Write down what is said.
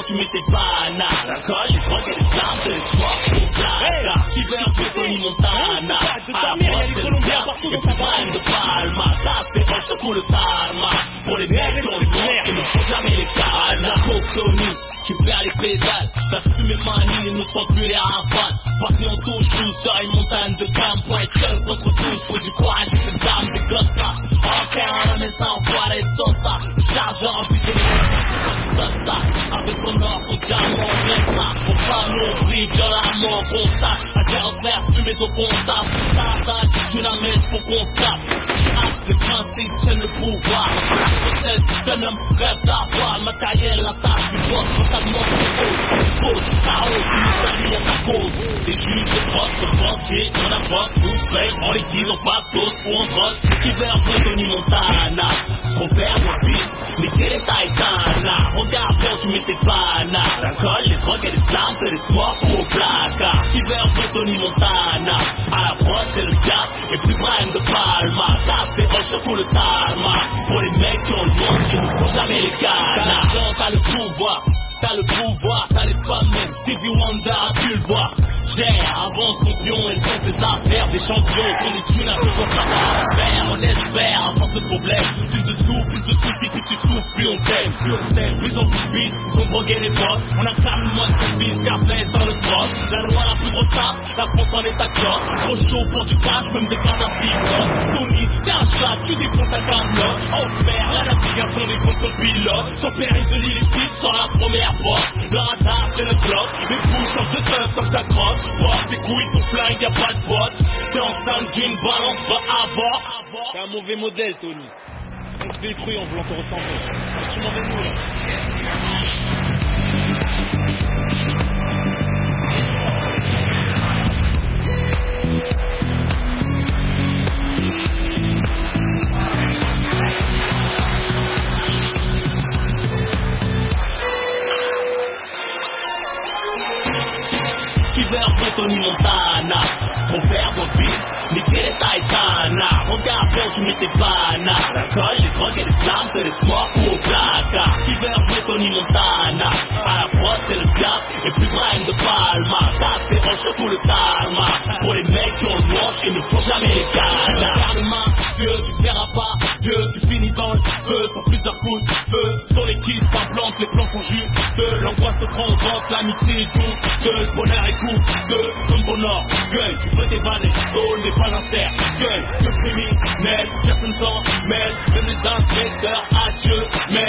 tu mets tes bananes. L'alcool, les drogues et les armes, c'est les soirs au plaza. Qui veut un vieux Tony Montana. À la porte, c'est le diable, et puis Brian de Palma. Là, c'est Roche pour le tarma. Pour les mecs dans le monde, il ne faut jamais les canas. Tony, tu perds les pédales. Ta fumée manie, nous sent plus les rafales. Parti en touche, tout sur une montagne de gamme. Pour être seul contre tous, faut du courage et des armes, des gosses ça. Ok, on met ça en foiré de sauce. Chargeur en putain de ça. Avec ton or, ton diamant, j'ai ça. On parle nos prix, violemment, constat. À faire fumer ton constat. Tu la mets, faut qu'on se tape. Les principes tiennent le pouvoir. Possède un homme, rêve d'avoir le matériel, la tâche du boss, totalement fausse, chaos, Italie à ta cause. Les juges, les proches, le banquier, on apporte, nous paye, on liquide, on passe tous pour un boss. Qui veut un Tony Montana, son père doit vivre, mais quelle est ta étana? Regarde quand tu mets tes bananes. L'alcool, les drogues et les armes, te laisse mort au placard. Qui veut un Tony Montana, à la prod c'est le diable, et plus Brian de Palma. Là c'est Roche pour le tarma. Pour les mecs qui ont le monde, qui ne font jamais les canas. T'as l'argent, t'as le pouvoir, t'as les femmes même. Stevie Wonder, tu le vois. Gère, avance ton pion, elles sont tes affaires. Des champions, qu'on est thunes, un peu qu'on savoir faire. On espère, à force de problème. Plus de soucis, plus tu souffres, plus on t'aime. Plus on plus vite, ils ont drogué les potes. On incarne le mode service, Scarface dans le spot. La loi la plus grosse tasse, la France en est à choc. Trop chaud pour du cash, même des Kadhafi. Tony, t'es un chat, tu défonces ta camelote. Oh père, la navigation des comptes sur le pilote. Son père est de l'illicite, sur la première porte. Le radar, c'est le clock. Les bouches changent de teuf comme ça crotte. Porte tes couilles, ton flingue, y'a pas de pote. T'es enceinte d'une balance, pas avant. T'es un mauvais modèle, Tony. On se détruit en voulant te ressembler. Tu m'en veux nous, là. Qui veut un Tony Montana, son père doit vivre, mais quelle est ta étana? Regarde quand tu mets tes bananes. L'alcool, les drogues et les armes, te laisse mort au placard. Qui veut un Tony Montana, à la prod c'est le diable, et plus Brian de Palma. Là c'est Roche pour le tarma. Pour les mecs qui ont le manche, ils ne font jamais les canas. Tu regardes les mains, vieux, tu te verras pas, vieux, tu finis dans le feu, sans plusieurs coups de feu. Ton équipe s'implante, les plans sont juteux. L'angoisse te prend au ventre, l'amitié est douteuse. Bonheur et coûteux, comme bonheur, gueule, tu peux dévanner, tôle n'est pas sincère, gueule, que criminel, personne s'en mêle, même les inspecteurs, adieu, mais